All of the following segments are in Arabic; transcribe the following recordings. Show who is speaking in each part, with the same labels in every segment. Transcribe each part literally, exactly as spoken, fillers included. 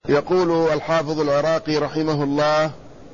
Speaker 1: يقول الحافظ العراقي رحمه الله: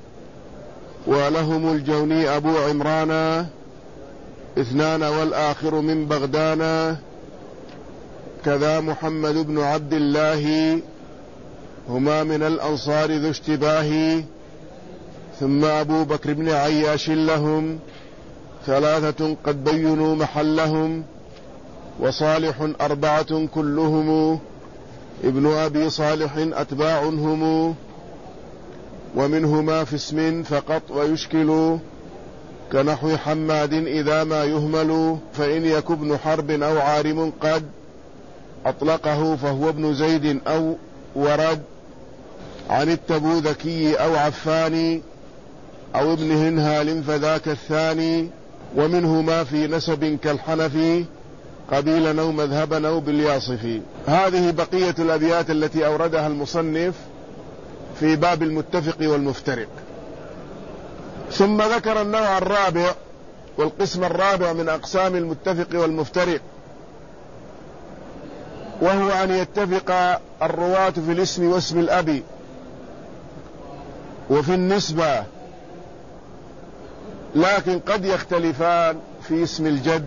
Speaker 1: ولهم الجوني أبو عمران اثنان والآخر من بغدانا، كذا محمد بن عبد الله، هما من الأنصار ذو اشتباه، ثم أبو بكر بن عياش لهم ثلاثة قد بينوا محلهم، وصالح أربعة كلهم ابن أبي صالح أتباع هم، ومنهما في اسم فقط ويشكل، كنحو حماد إذا ما يهمل، فإن يك ابن حرب أو عارم قد أطلقه فهو ابن زيد أو ورد عن التبوذكي أو عفاني أو ابن هنهال فذاك الثاني، ومنهما في نسب كالحنفي قبيلا أو مذهبا أو بالياصفي. هذه بقية الأبيات التي أوردها المصنف في باب المتفق والمفترق. ثم ذكر النوع الرابع والقسم الرابع من أقسام المتفق والمفترق، وهو أن يتفق الرواة في الاسم واسم الأب وفي النسبة، لكن قد يختلفان في اسم الجد،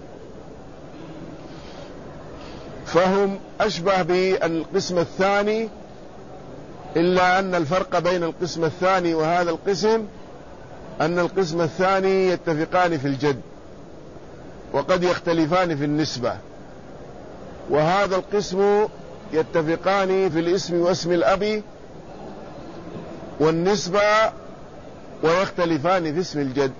Speaker 1: فهم أشبه بالقسم الثاني، إلا أن الفرق بين القسم الثاني وهذا القسم أن القسم الثاني يتفقان في الجد وقد يختلفان في النسبة، وهذا القسم يتفقان في الاسم واسم الأب والنسبة ويختلفان في اسم الجد.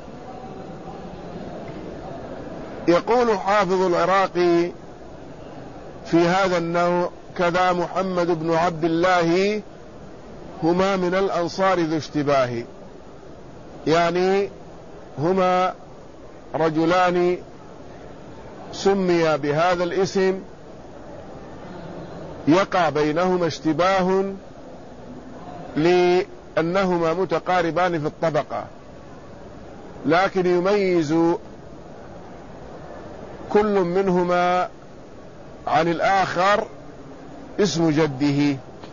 Speaker 1: يقول حافظ العراقي في هذا النوع: كذا محمد بن عبد الله، هما من الأنصار ذو اشتباه، يعني هما رجلان سمي بهذا الاسم يقع بينهما اشتباه لأنهما متقاربان في الطبقة، لكن يميز كل منهما عن الآخر اسم جده.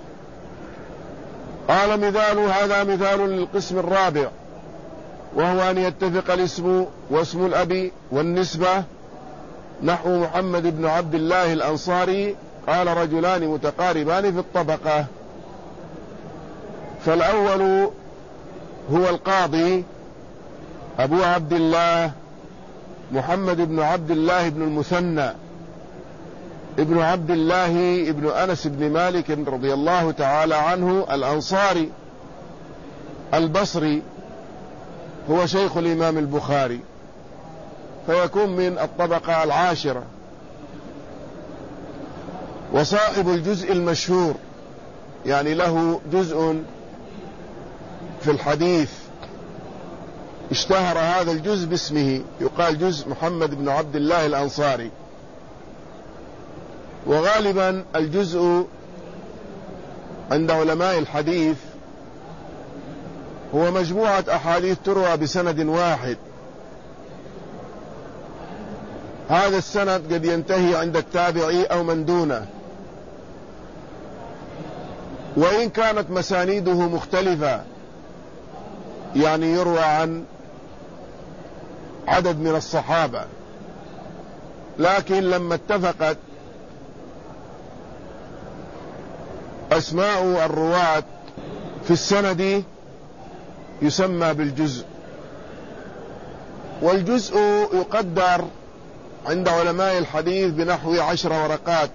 Speaker 1: قال: مثال هذا مثال للقسم الرابع، وهو أن يتفق الاسم واسم الأب والنسبة، نحو محمد بن عبد الله الأنصاري، قال: رجلان متقاربان في الطبقة. فالأول هو القاضي أبو عبد الله محمد بن عبد الله بن المثنى ابن عبد الله ابن أنس بن مالك رضي الله تعالى عنه الأنصاري البصري، هو شيخ الإمام البخاري، فيكون من الطبقة العاشرة، وصاحب الجزء المشهور، يعني له جزء في الحديث اشتهر هذا الجزء باسمه، يقال جزء محمد بن عبد الله الأنصاري. وغالبا الجزء عند علماء الحديث هو مجموعة أحاديث تروى بسند واحد، هذا السند قد ينتهي عند التابعي أو من دونه، وإن كانت مسانيده مختلفة، يعني يروى عن عدد من الصحابة، لكن لما اتفقت أسماء الرواة في السند يسمى بالجزء. والجزء يقدر عند علماء الحديث بنحو عشر ورقات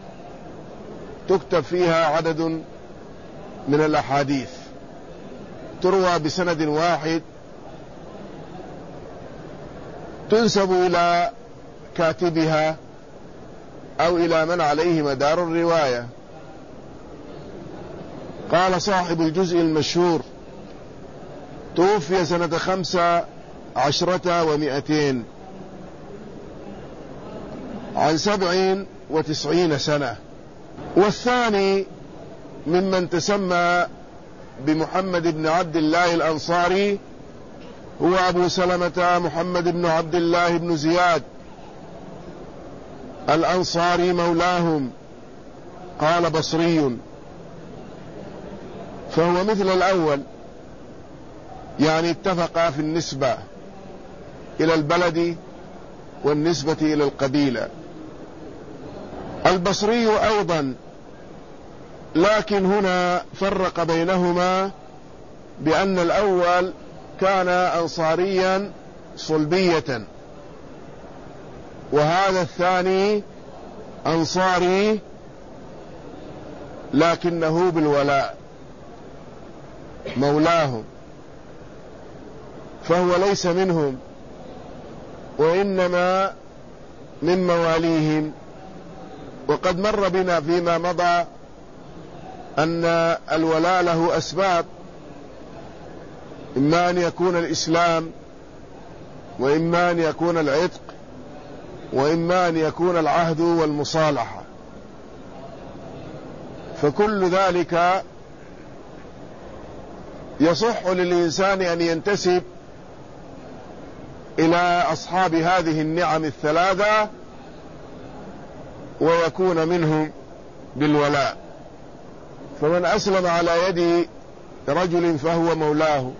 Speaker 1: تكتب فيها عدد من الأحاديث تروى بسند واحد، تنسب إلى كاتبها أو إلى من عليه مدار الرواية. قال صاحب الجزء المشهور: توفي سنة خمسة عشرة ومئتين عن سبع وتسعين سنة. والثاني ممن تسمى بمحمد بن عبد الله الأنصاري هو أبو سلمة محمد بن عبد الله بن زياد الأنصاري مولاهم، قال بصري، فهو مثل الأول، يعني اتفقا في النسبة إلى البلد والنسبة إلى القبيلة. البصري أيضا، لكن هنا فرق بينهما بأن الأول كان أنصاريا صلبية، وهذا الثاني أنصاري لكنه بالولاء مولاهم، فهو ليس منهم وإنما من مواليهم. وقد مر بنا فيما مضى أن الولاء له أسباب، إما أن يكون الإسلام، وإما أن يكون العتق، وإما أن يكون العهد والمصالحة، فكل ذلك يصح للإنسان أن ينتسب إلى أصحاب هذه النعم الثلاثة ويكون منهم بالولاء. فمن أسلم على يد رجل فهو مولاه،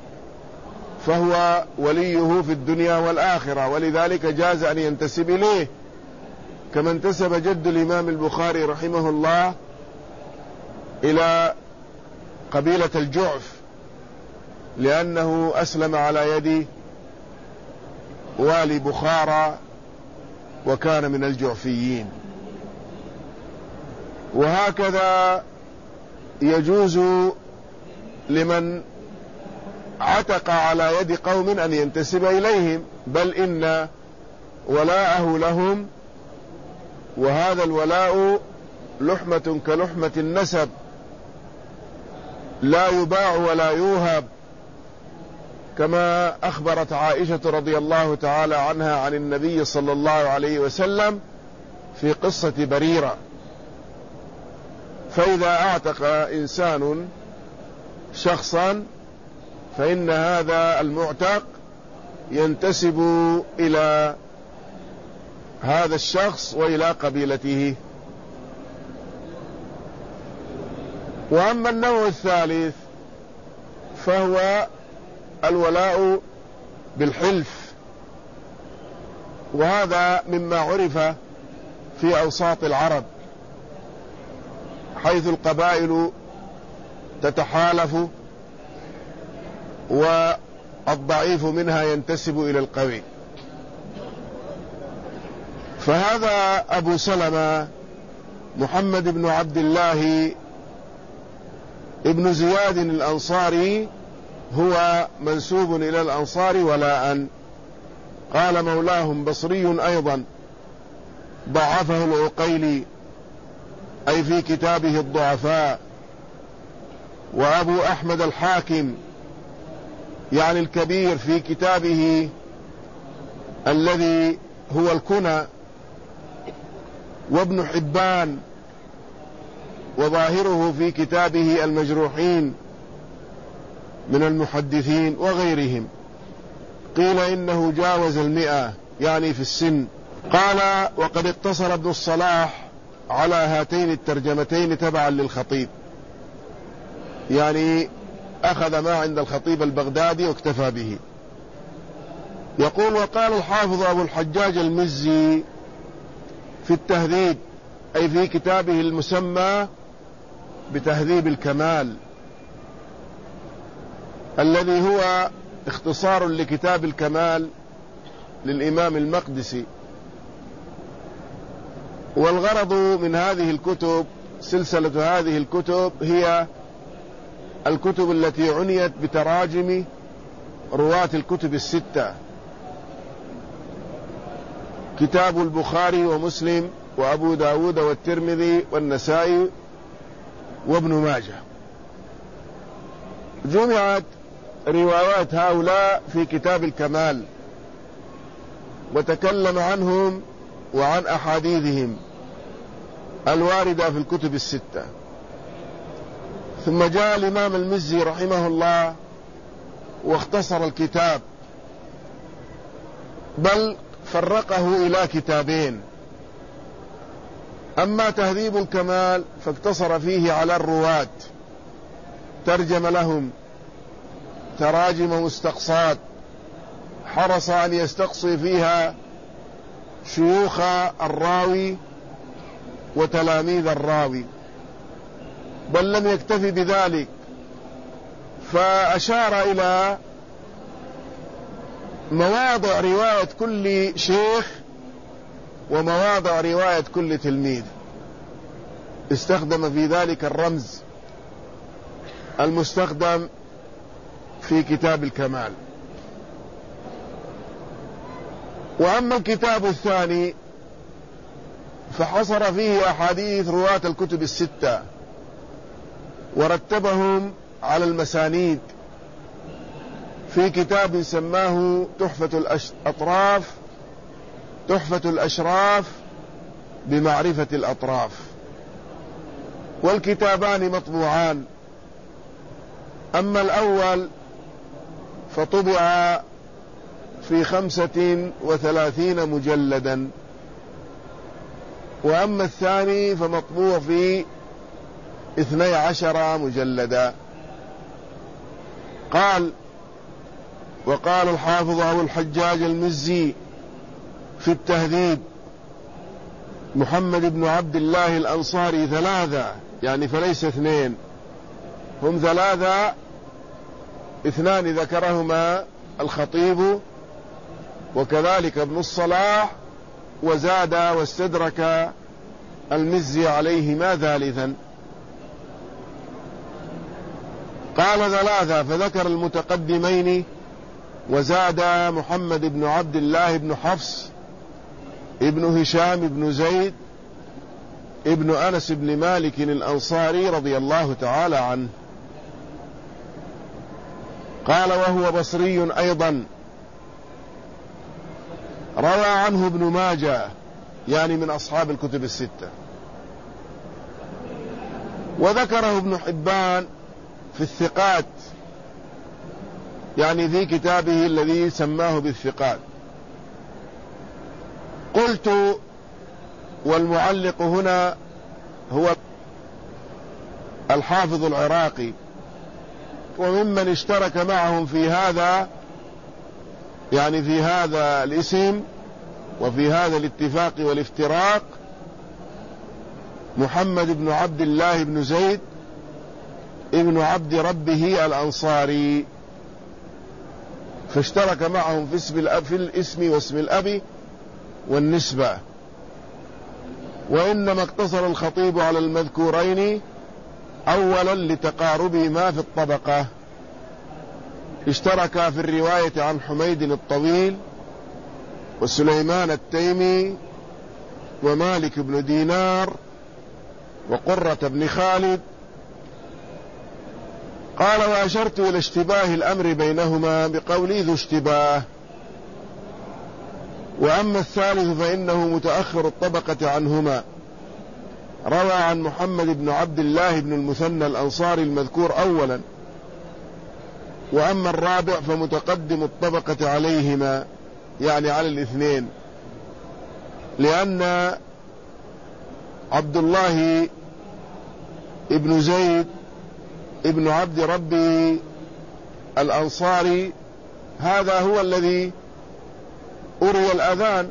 Speaker 1: فهو وليه في الدنيا والآخرة، ولذلك جاز أن ينتسب إليه، كما انتسب جد الإمام البخاري رحمه الله إلى قبيلة الجعف، لأنه أسلم على يد والي بخارى وكان من الجعفيين. وهكذا يجوز لمن عتق على يد قوم أن ينتسب إليهم، بل إن ولاءه لهم، وهذا الولاء لحمة كلحمة النسب، لا يباع ولا يوهب، كما أخبرت عائشة رضي الله تعالى عنها عن النبي صلى الله عليه وسلم في قصة بريرة. فإذا أعتق إنسان شخصا فإن هذا المعتق ينتسب إلى هذا الشخص وإلى قبيلته. وأما النوع الثالث فهو الولاء بالحلف، وهذا مما عرف في أوساط العرب، حيث القبائل تتحالف والضعيف منها ينتسب إلى القوي. فهذا أبو سلمة محمد بن عبد الله ابن زياد الأنصاري هو منسوب إلى الأنصار ولاء. قال مولاهم بصري أيضا ضعفه العقيلي أي في كتابه الضعفاء، وأبو أحمد الحاكم يعني الكبير في كتابه الذي هو الكنى، وابن حبان وظاهره في كتابه المجروحين من المحدثين وغيرهم. قيل إنه جاوز المئة يعني في السن. قال وقد اقتصر ابن الصلاح على هاتين الترجمتين تبعا للخطيب، يعني أخذ ما عند الخطيب البغدادي واكتفى به. يقول وقال الحافظ أبو الحجاج المزي في التهذيب أي في كتابه المسمى بتهذيب الكمال، الذي هو اختصار لكتاب الكمال للإمام المقدسي. والغرض من هذه الكتب، سلسلة هذه الكتب، هي الكتب التي عنيت بتراجم رواة الكتب الستة، كتاب البخاري ومسلم وأبو داود والترمذي والنسائي وابن ماجه. جمعت روايات هؤلاء في كتاب الكمال وتكلم عنهم وعن أحاديثهم الواردة في الكتب الستة. ثم جاء الإمام المزي رحمه الله واختصر الكتاب، بل فرقه إلى كتابين. أما تهذيب الكمال فاقتصر فيه على الرواة، ترجم لهم تراجم مستقصات، حرص أن يستقصي فيها شيوخ الراوي وتلاميذ الراوي، بل لم يكتفي بذلك، فأشار إلى مواضع رواية كل شيخ ومواضع رواية كل تلميذ. استخدم في ذلك الرمز المستخدم في كتاب الكمال. وأما الكتاب الثاني فحصر فيه أحاديث رواة الكتب الستة ورتبهم على المسانيد في كتاب سماه تحفة الأطراف تحفة الأشراف بمعرفة الأطراف. والكتابان مطبوعان، أما الأول فطبع في خمسة وثلاثين مجلدا، وأما الثاني فمطبوع في اثني عشر مجلدا. قال: وقال الحافظ أبو الحجاج المزي في التهذيب: محمد بن عبد الله الأنصاري ثلاثة، يعني فليس اثنين، هم ثلاثة، اثنان ذكرهما الخطيب وكذلك ابن الصلاح، وزاد واستدرك المزي عليهما ثالثا. قال ثلاثة، فذكر المتقدمين وزاد محمد بن عبد الله بن حفص ابن هشام بن زيد ابن أنس بن مالك الأنصاري رضي الله تعالى عنه. قال: وهو بصري أيضا، روى عنه ابن ماجه، يعني من أصحاب الكتب الستة، وذكره ابن حبان في الثقات، يعني في كتابه الذي سماه بالثقات. قلت: والمعلق هنا هو الحافظ العراقي، وممن اشترك معهم في هذا، يعني في هذا الاسم وفي هذا الاتفاق والافتراق، محمد بن عبد الله بن زيد ابن عبد ربه الأنصاري، فاشترك معهم في اسم الأب في الاسم واسم الأب والنسبة. وإنما اقتصر الخطيب على المذكورين أولا لتقاربهما في الطبقة. اشترك في الرواية عن حميد الطويل وسليمان التيمي ومالك بن دينار وقرة بن خالد. قال: وأشرت إلى اشتباه الأمر بينهما بقولي ذو اشتباه. وأما الثالث فإنه متأخر الطبقة عنهما، روى عن محمد بن عبد الله بن المثنى الأنصاري المذكور أولا. وأما الرابع فمتقدم الطبقة عليهما، يعني على الاثنين، لأن عبد الله ابن زيد ابن عبد ربه الأنصاري هذا هو الذي أري الأذان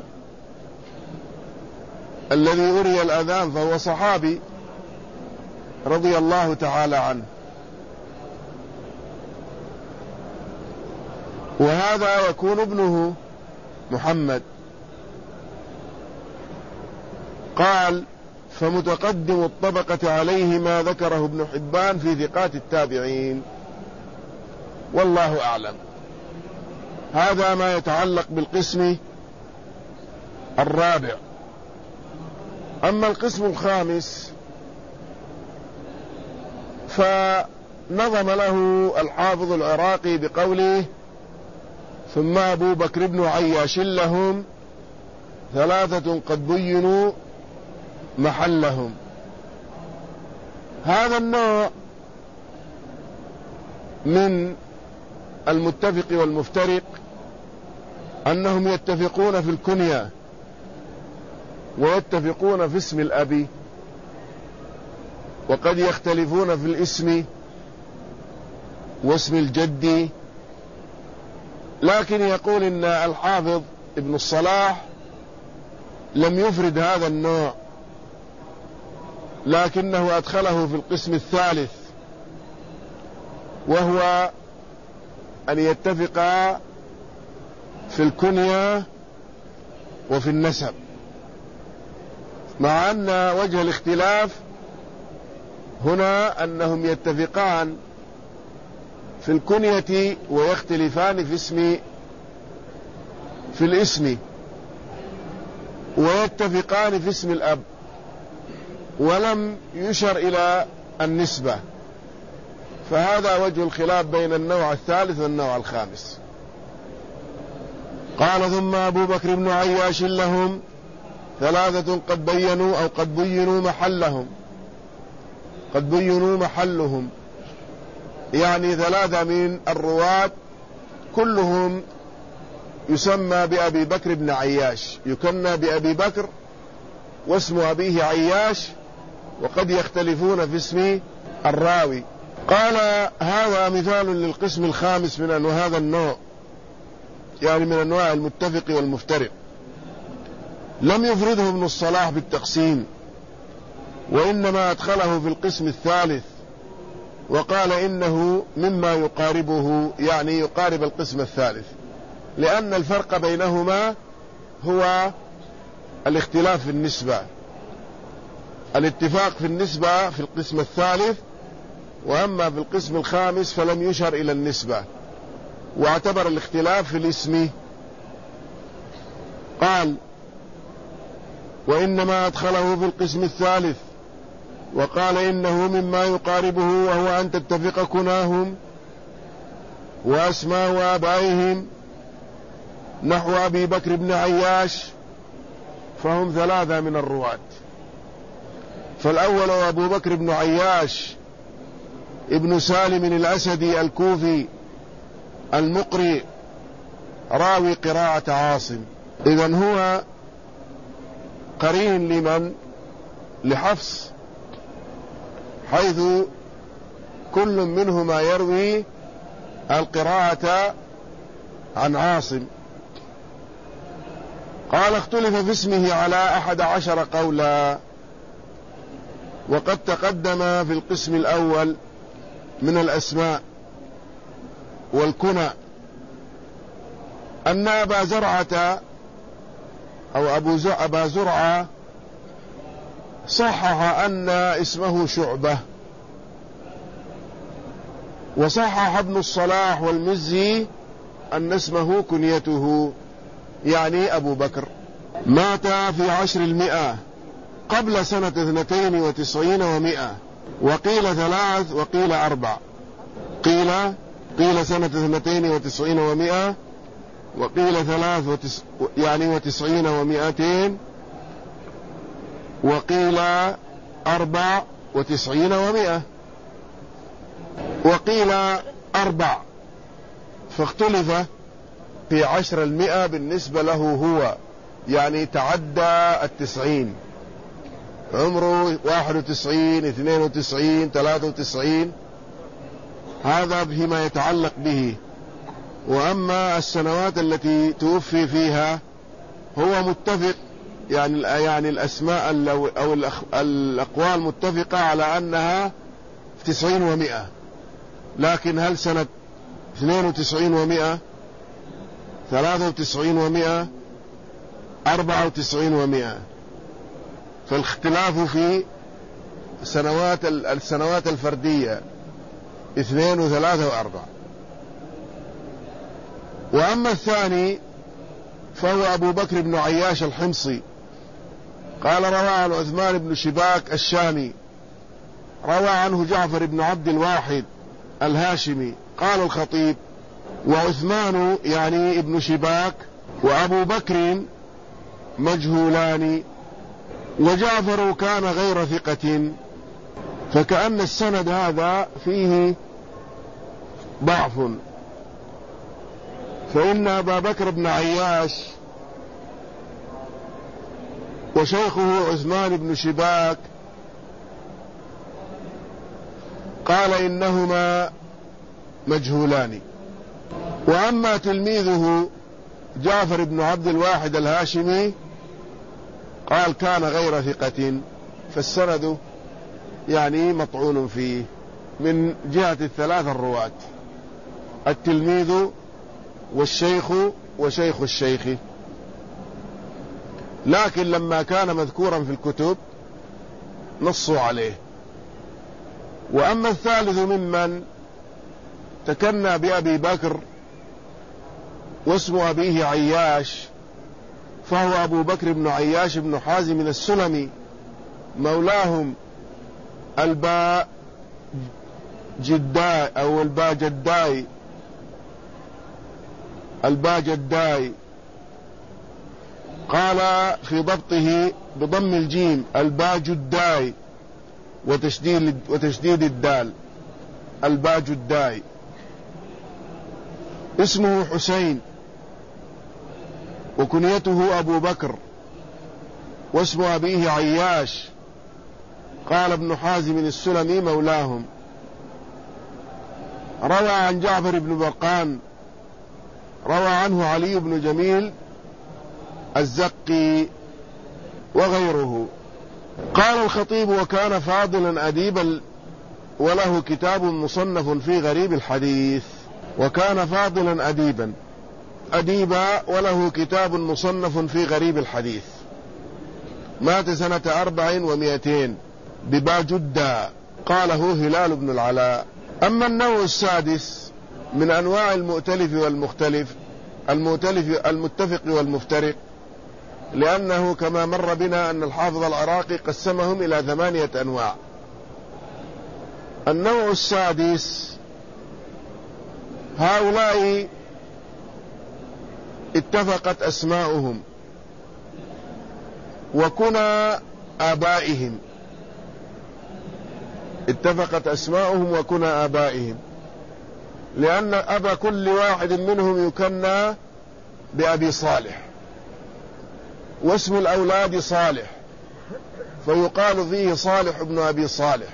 Speaker 1: الذي أري الأذان فهو صحابي رضي الله تعالى عنه. وهذا يكون ابنه محمد. قال: فمتقدم الطبقة عليه ما ذكره ابن حبان في ثقات التابعين، والله أعلم. هذا ما يتعلق بالقسم الرابع. أما القسم الخامس فنظم له الحافظ العراقي بقوله: ثم أبو بكر بن عياش لهم ثلاثة قد بينوا محلهم. هذا النوع من المتفق والمفترق أنهم يتفقون في الكنية ويتفقون في اسم الأب، وقد يختلفون في الاسم واسم الجد. لكن يقول إن الحافظ ابن الصلاح لم يفرد هذا النوع، لكنه أدخله في القسم الثالث، وهو أن يتفقا في الكنية وفي النسب، مع أن وجه الاختلاف هنا أنهم يتفقان في الكنية ويختلفان في اسم في الاسم، ويتفقان في اسم الأب، ولم يشر إلى النسبة. فهذا وجه الخلاف بين النوع الثالث والنوع الخامس. قال: ثم أبو بكر بن عياش لهم ثلاثة قد بينوا أو قد بينوا محلهم قد بينوا محلهم يعني ثلاثة من الرواة كلهم يسمى بأبي بكر بن عياش، يكنى بأبي بكر واسم أبيه عياش، وقد يختلفون في اسم الراوي. قال: هذا مثال للقسم الخامس من أنواع هذا النوع، يعني من أنواع المتفق والمفترق. لم يفرده ابن الصلاح بالتقسيم، وإنما أدخله في القسم الثالث، وقال إنه مما يقاربه، يعني يقارب القسم الثالث، لأن الفرق بينهما هو الاختلاف في النسبة. الاتفاق في النسبة في القسم الثالث، وأما في القسم الخامس فلم يشر إلى النسبة، واعتبر الاختلاف في الاسم. قال: وإنما أدخله في القسم الثالث، وقال إنه مما يقاربه، وهو أن تتفق كناهم وأسماء آبائهم نحو أبي بكر بن عياش، فهم ثلاثة من الرواة. فالأول أبو بكر بن عياش ابن سالم الأسدي الكوفي المقري راوي قراءة عاصم، إذن هو قرين لمن؟ لحفص، حيث كل منهما يروي القراءة عن عاصم. قال: اختلف في اسمه على أحد عشر قولا، وقد تقدم في القسم الأول من الأسماء والكنى أن أبا زرعة أو أبو أبا زرعة صحح أن اسمه شعبة، وصحح ابن الصلاح والمزي أن اسمه كنيته، يعني أبو بكر. مات في عشر المئة قبل سنة اثنتين وتسعين ومئة، وقيل ثلاث وقيل أربع. قيل قيل سنة اثنتين وتسعين ومئة، وقيل ثلاث وتس يعني وتسعين ومئتين، وقيل أربع وتسعين ومئة، وقيل أربع، فاختلف في عشر المئة بالنسبة له هو، يعني تعدى التسعين، عمره واحد وتسعين اثنين وتسعين ثلاثة وتسعين، هذا فيما يتعلق به. وأما السنوات التي توفي فيها هو متفق، يعني يعني الأسماء أو الأقوال متفقة على أنها تسعين ومئة، لكن هل سنة اثنين وتسعين ومئة، ثلاثة وتسعين ومئة، أربعة وتسعين ومئة؟ فالاختلاف في سنوات السنوات الفردية اثنين وثلاثة وأربعة. وأما الثاني فهو أبو بكر بن عياش الحمصي. قال: روى عن عثمان بن شباك الشامي، روى عنه جعفر بن عبد الواحد الهاشمي. قال الخطيب: وعثمان يعني ابن شباك وأبو بكر مجهولان، وجعفر كان غير ثقة، فكأن السند هذا فيه ضعف. فإن أبا بكر بن عياش وشيخه عثمان بن شباك قال إنهما مجهولان. وأما تلميذه جعفر بن عبد الواحد الهاشمي قال كان غير ثقة، فالسند يعني مطعون فيه من جهة الثلاثة الرواة، التلميذ والشيخ وشيخ الشيخ، لكن لما كان مذكورا في الكتب نصوا عليه. وأما الثالث ممن تكنى بأبي بكر واسم أبيه عياش فهو أبو بكر بن عياش بن حازم السلمي مولاهم الباء جداي أو الباء جداي الباء جداي قال في ضبطه بضم الجيم الباء جداي وتشديد, وتشديد الدال الباء جداي. اسمه حسين وكنيته أبو بكر واسم أبيه عياش. قال ابن حازم السلمي مولاهم. روى عن جعفر بن برقان روى عنه علي بن جميل الزقي وغيره. قال الخطيب وكان فاضلا أديبا وله كتاب مصنف في غريب الحديث. وكان فاضلا أديبا أديبا وله كتاب مصنف في غريب الحديث. مات سنة أربع ومئتين بباجدة قاله هلال بن العلاء. أما النوع السادس من أنواع المؤتلف والمختلف المؤتلف المتفق والمفترق، لأنه كما مر بنا أن الحافظ العراقي قسمهم إلى ثمانية أنواع. النوع السادس هؤلاء اتفقت أسماؤهم وكنى آبائهم اتفقت أسماؤهم وكنى آبائهم، لأن أبا كل واحد منهم يكنى بأبي صالح، واسم الأولاد صالح، فيقال فيه صالح بن أبي صالح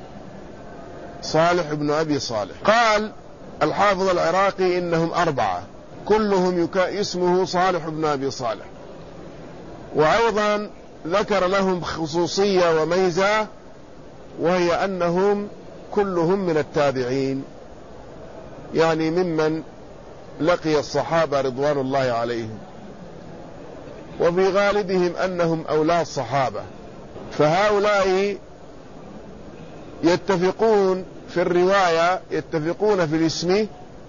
Speaker 1: صالح بن أبي صالح. قال الحافظ العراقي إنهم أربعة كلهم اسمه صالح بن أبي صالح. وأيضا ذكر لهم خصوصية وميزة، وهي أنهم كلهم من التابعين، يعني ممن لقي الصحابة رضوان الله عليهم، وفي غالبهم أنهم أولاد صحابة. فهؤلاء يتفقون في الرواية، يتفقون في الاسم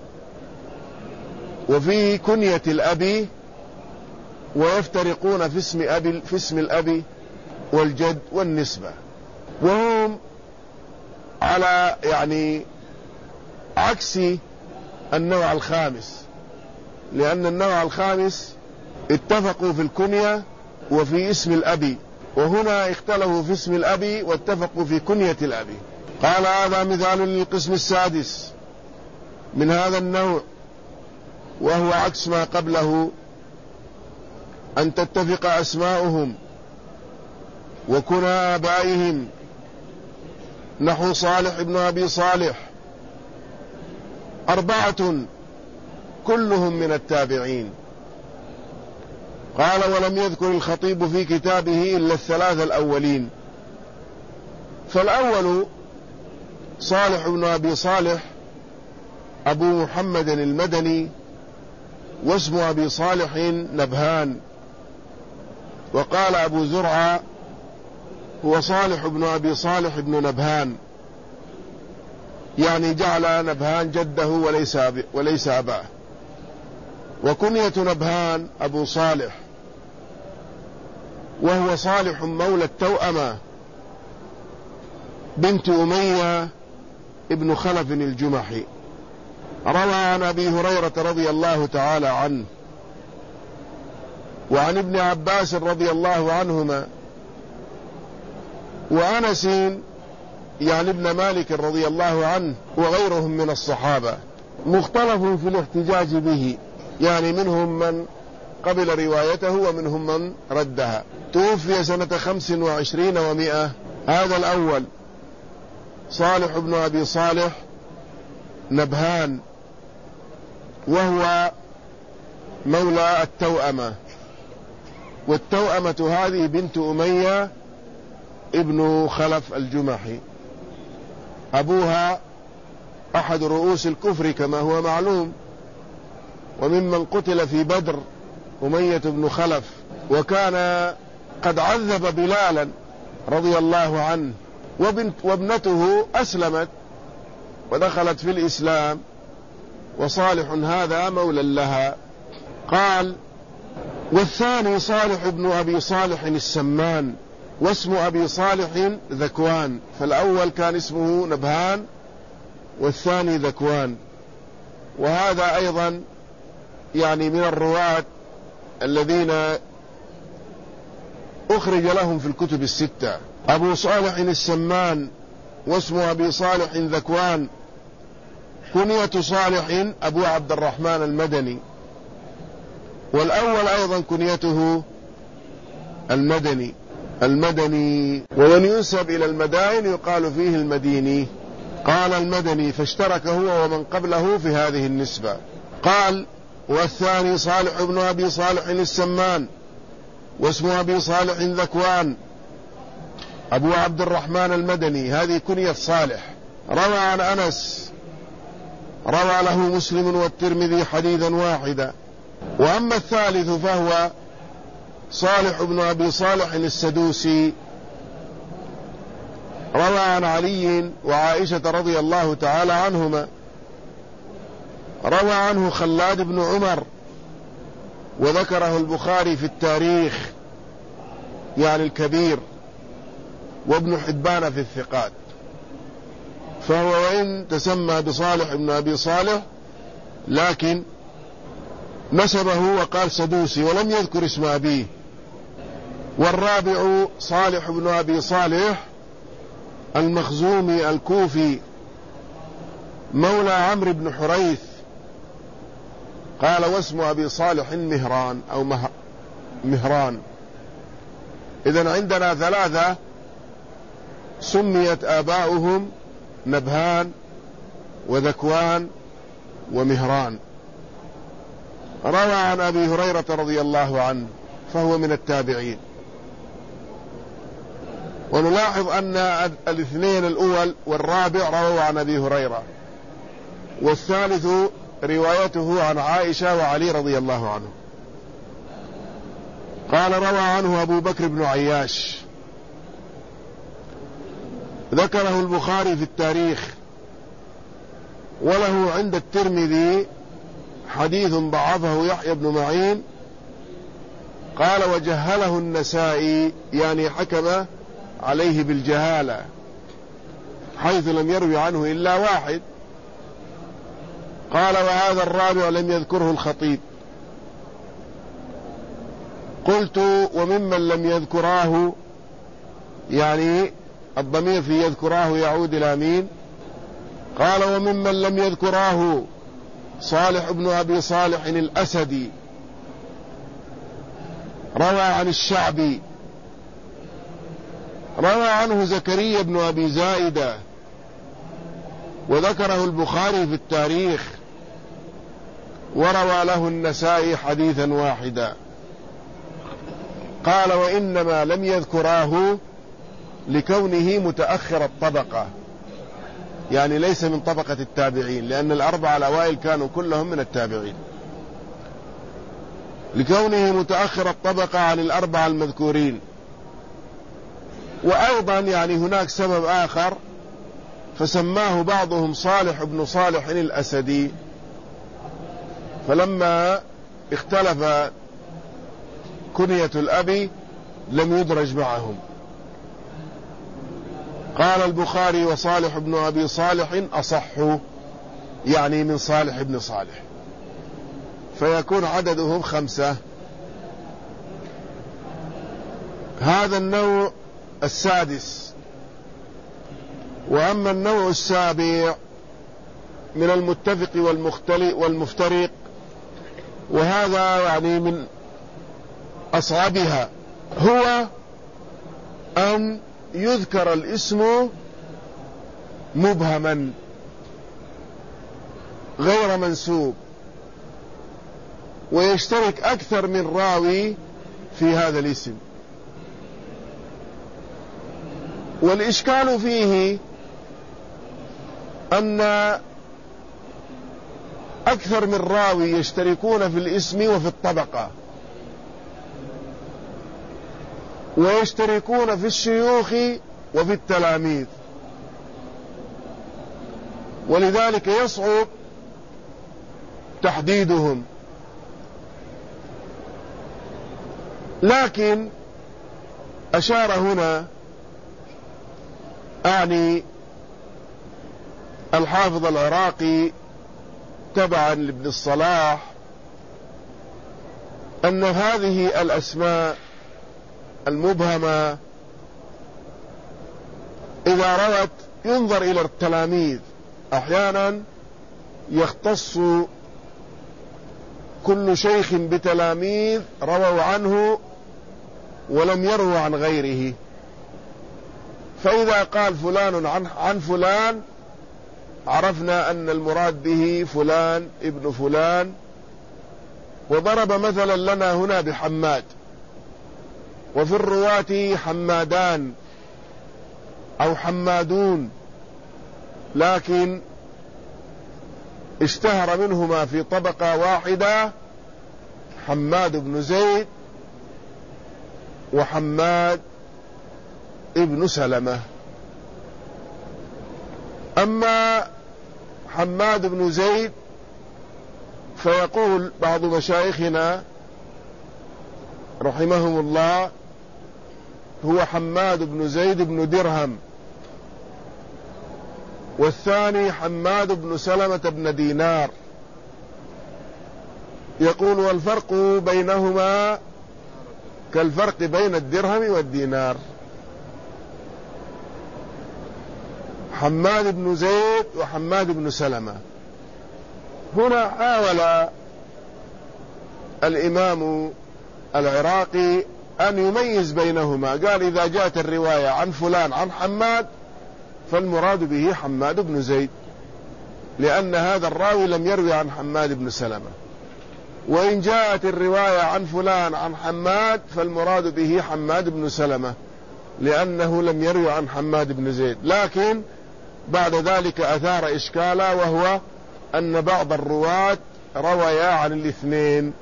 Speaker 1: وفي كنية الأب، ويفترقون في اسم أبي في اسم الأب والجد والنسبة. وهم على يعني عكس النوع الخامس، لأن النوع الخامس اتفقوا في الكنية وفي اسم الأب، وهنا اختلفوا في اسم الأب واتفقوا في كنية الأب. قال هذا مثال للقسم السادس من هذا النوع، وهو عكس ما قبله، أن تتفق أسماؤهم وكنى آبائهم، نحو صالح بن أبي صالح أربعة كلهم من التابعين. قال ولم يذكر الخطيب في كتابه إلا الثلاثة الأولين. فالأول صالح بن أبي صالح أبو محمد المدني، واسم أبي صالح نبهان. وقال أبو زرعة هو صالح بن أبي صالح بن نبهان، يعني جعل نبهان جده وليس وليس أباه. وكنية نبهان أبو صالح، وهو صالح مولى التوأمة بنت أمية ابن خلف الجمحي. روى عن أبي هريرة رضي الله تعالى عنه وعن ابن عباس رضي الله عنهما وأنس يعني ابن مالك رضي الله عنه وغيرهم من الصحابة، مختلف في الاحتجاج به، يعني منهم من قبل روايته ومنهم من ردها. توفي سنة خمس وعشرين ومئة. هذا الأول صالح بن أبي صالح نبهان، وهو مولى التوأمة، والتوأمة هذه بنت أمية ابن خلف الجمحي، أبوها أحد رؤوس الكفر كما هو معلوم، وممن قتل في بدر أمية بن خلف، وكان قد عذب بلالا رضي الله عنه، وبنت وابنته أسلمت ودخلت في الإسلام، وصالح هذا مولى لها. قال: والثاني صالح بن أبي صالح السمان، واسم أبي صالح ذكوان، فالأول كان اسمه نبهان والثاني ذكوان، وهذا أيضا يعني من الرواة الذين أخرج لهم في الكتب الستة. أبو صالح السمان واسم أبي صالح ذكوان، كنية صالح أبو عبد الرحمن المدني، والأول أيضا كنيته المدني المدني ومن ينسب إلى المدائن يقال فيه المديني. قال المدني، فاشترك هو ومن قبله في هذه النسبة. قال: والثاني صالح بن أبي صالح السمان، واسم أبي صالح ذكوان أبو عبد الرحمن المدني، هذه كنية صالح. روى عن أنس، روى له مسلم والترمذي حديثا واحدا. وأما الثالث فهو صالح بن أبي صالح السدوسي، روى عن علي وعائشة رضي الله تعالى عنهما، روى عنه خلاد بن عمر، وذكره البخاري في التاريخ يعني الكبير، وابن حبان في الثقات، فهو وإن تسمى بصالح بن أبي صالح لكن نسبه وقال سدوسي ولم يذكر اسم أبيه. والرابع صالح بن أبي صالح المخزومي الكوفي، مولى عمرو بن حريث، قال: واسم أبي صالح مهران أو مهران. إذن عندنا ثلاثة سميت آباؤهم نبهان وذكوان ومهران. روى عن أبي هريرة رضي الله عنه، فهو من التابعين. ونلاحظ أن الاثنين الأول والرابع رووا عن أبي هريرة، والثالث روايته عن عائشة وعلي رضي الله عنه. قال: روى عنه أبو بكر بن عياش، ذكره البخاري في التاريخ، وله عند الترمذي حديث ضعفه يحيى بن معين. قال: وجهله النسائي، يعني حكم عليه بالجهالة، حيث لم يروي عنه إلا واحد. قال: وهذا الرابع لم يذكره الخطيب. قلت: وممن لم يذكراه، يعني الضمير في يذكراه يعود إلى مين؟ قال: وممن لم يذكراه صالح بن أبي صالح الأسدي، روى عن الشعبي، روى عنه زكريا بن أبي زائدة، وذكره البخاري في التاريخ، وروى له النسائي حديثا واحدا. قال: وإنما لم يذكراه لكونه متأخر الطبقة، يعني ليس من طبقة التابعين، لأن الأربعة الأوائل كانوا كلهم من التابعين، لكونه متأخر الطبقة عن الأربعة المذكورين. وأيضا يعني هناك سبب آخر، فسماه بعضهم صالح بن صالح الأسدي، فلما اختلف كنية الأب لم يدرج معهم. قال البخاري: وصالح بن أبي صالح أصح، يعني من صالح بن صالح، فيكون عددهم خمسة. هذا النوع السادس. وأما النوع السابع من المتفق والمفترق، وهذا يعني من أصعبها، هو أن يذكر الاسم مبهما، غير منسوب، ويشترك أكثر من راوي في هذا الاسم. والإشكال فيه أن أكثر من راوي يشتركون في الاسم وفي الطبقة، ويشتركون في الشيوخ وفي التلاميذ، ولذلك يصعب تحديدهم. لكن أشار هنا أعني الحافظ العراقي تبعا لابن الصلاح أن هذه الأسماء المبهمة إذا روت ينظر إلى التلاميذ، أحيانا يختص كل شيخ بتلاميذ رووا عنه ولم يروا عن غيره، فإذا قال فلان عن, عن فلان عرفنا أن المراد به فلان ابن فلان. وضرب مثلا لنا هنا بحماد، وفي الرواة حمادان أو حمادون، لكن اشتهر منهما في طبقة واحدة حماد بن زيد وحماد ابن سلمة. أما حماد بن زيد فيقول بعض مشايخنا رحمهم الله هو حماد بن زيد بن درهم، والثاني حماد بن سلمة بن دينار. يقول والفرق بينهما كالفرق بين الدرهم والدينار. حماد بن زيد وحماد بن سلمة. هنا حاول الإمام العراقي أن يميز بينهما، قال إذا جاءت الرواية عن فلان عن حماد فالمراد به حماد بن زيد، لأن هذا الراوي لم يروي عن حماد بن سلمة. وإن جاءت الرواية عن فلان عن حماد فالمراد به حماد بن سلمة، لأنه لم يروي عن حماد بن زيد. لكن بعد ذلك أثار إشكالا، وهو أن بعض الرواة رويا عن الاثنين،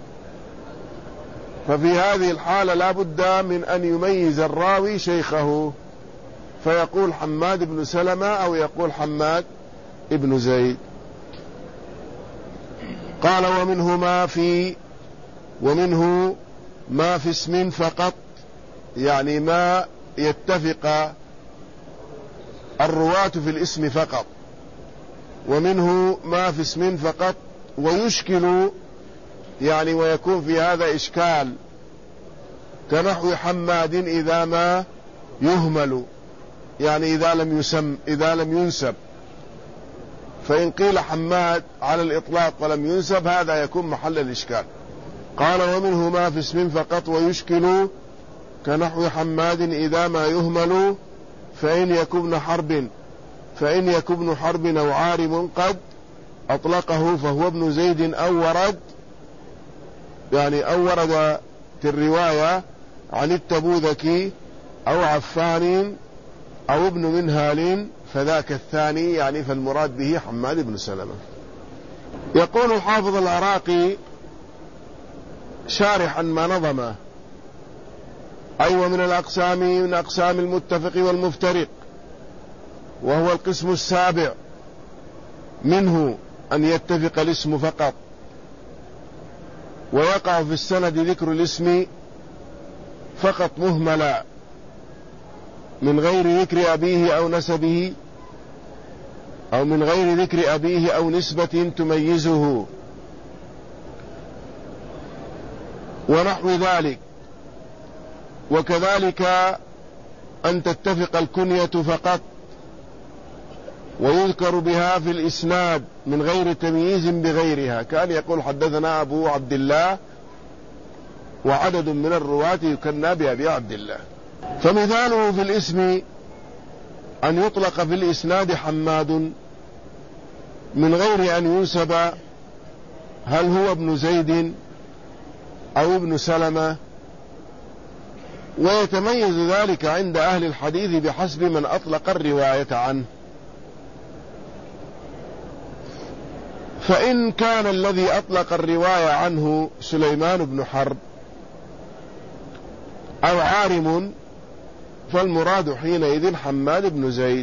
Speaker 1: ففي هذه الحالة لا بد من أن يميز الراوي شيخه، فيقول حماد بن سلمة أو يقول حماد ابن زيد. قال ومنه ما في ومنه ما في اسم فقط، يعني ما يتفق الرواة في الاسم فقط. ومنه ما في اسم فقط ويشكل، يعني ويكون في هذا إشكال، كنحو حماد إذا ما يهمل، يعني إذا لم يسم إذا لم ينسب. فإن قيل حماد على الإطلاق ولم ينسب هذا يكون محل الإشكال. قال ومنه ما في اسم فقط ويشكل كنحو حماد إذا ما يهمل، فإن يكن ابن حرب فإن يكن ابن حرب أو عارم قد أطلقه فهو ابن زيد أو ورد، يعني أو ورد في الرواية عن التبوذكي أو عفان أو ابن منهال فذاك الثاني، يعني فالمراد به حماد بن سلمة. يقول الحافظ العراقي شارحا ما نظمه: أي ومن الأقسام من أقسام المتفق والمفترق، وهو القسم السابع، منه أن يتفق الاسم فقط ويقع في السند ذكر الاسم فقط مهملا من غير ذكر أبيه أو نسبه، أو من غير ذكر أبيه أو نسبة تميزه ونحو ذلك. وكذلك أن تتفق الكنية فقط ويذكر بها في الإسناد من غير تمييز بغيرها، كان يقول حدثنا أبو عبد الله وعدد من الرواة يكنى بأبي عبد الله. فمثاله في الاسم أن يطلق في الإسناد حماد من غير أن ينسب هل هو ابن زيد أو ابن سلمة، ويتميز ذلك عند أهل الحديث بحسب من أطلق الرواية عنه. فإن كان الذي أطلق الرواية عنه سليمان بن حرب أو عارم فالمراد حينئذ حماد بن زيد.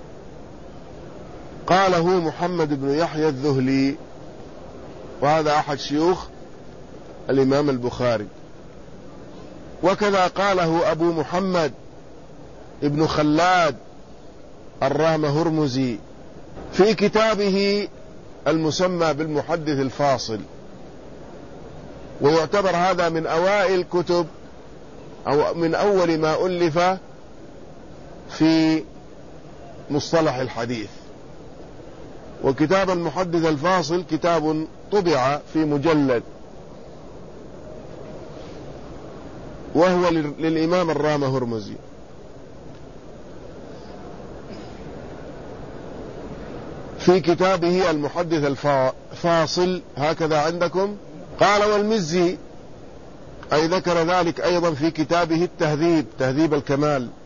Speaker 1: قاله محمد بن يحيى الذهلي، وهذا أحد شيوخ الإمام البخاري. وكذا قاله أبو محمد ابن خلاد الرام هرمزي في كتابه المسمى بالمحدث الفاصل، ويعتبر هذا من أوائل كتب أو من أول ما ألف في مصطلح الحديث. وكتاب المحدث الفاصل كتاب طبع في مجلد، وهو للإمام الرام هرمزي. في كتابه المحدث الفاصل هكذا عندكم. قال والمزي أي ذكر ذلك أيضا في كتابه التهذيب، تهذيب الكمال،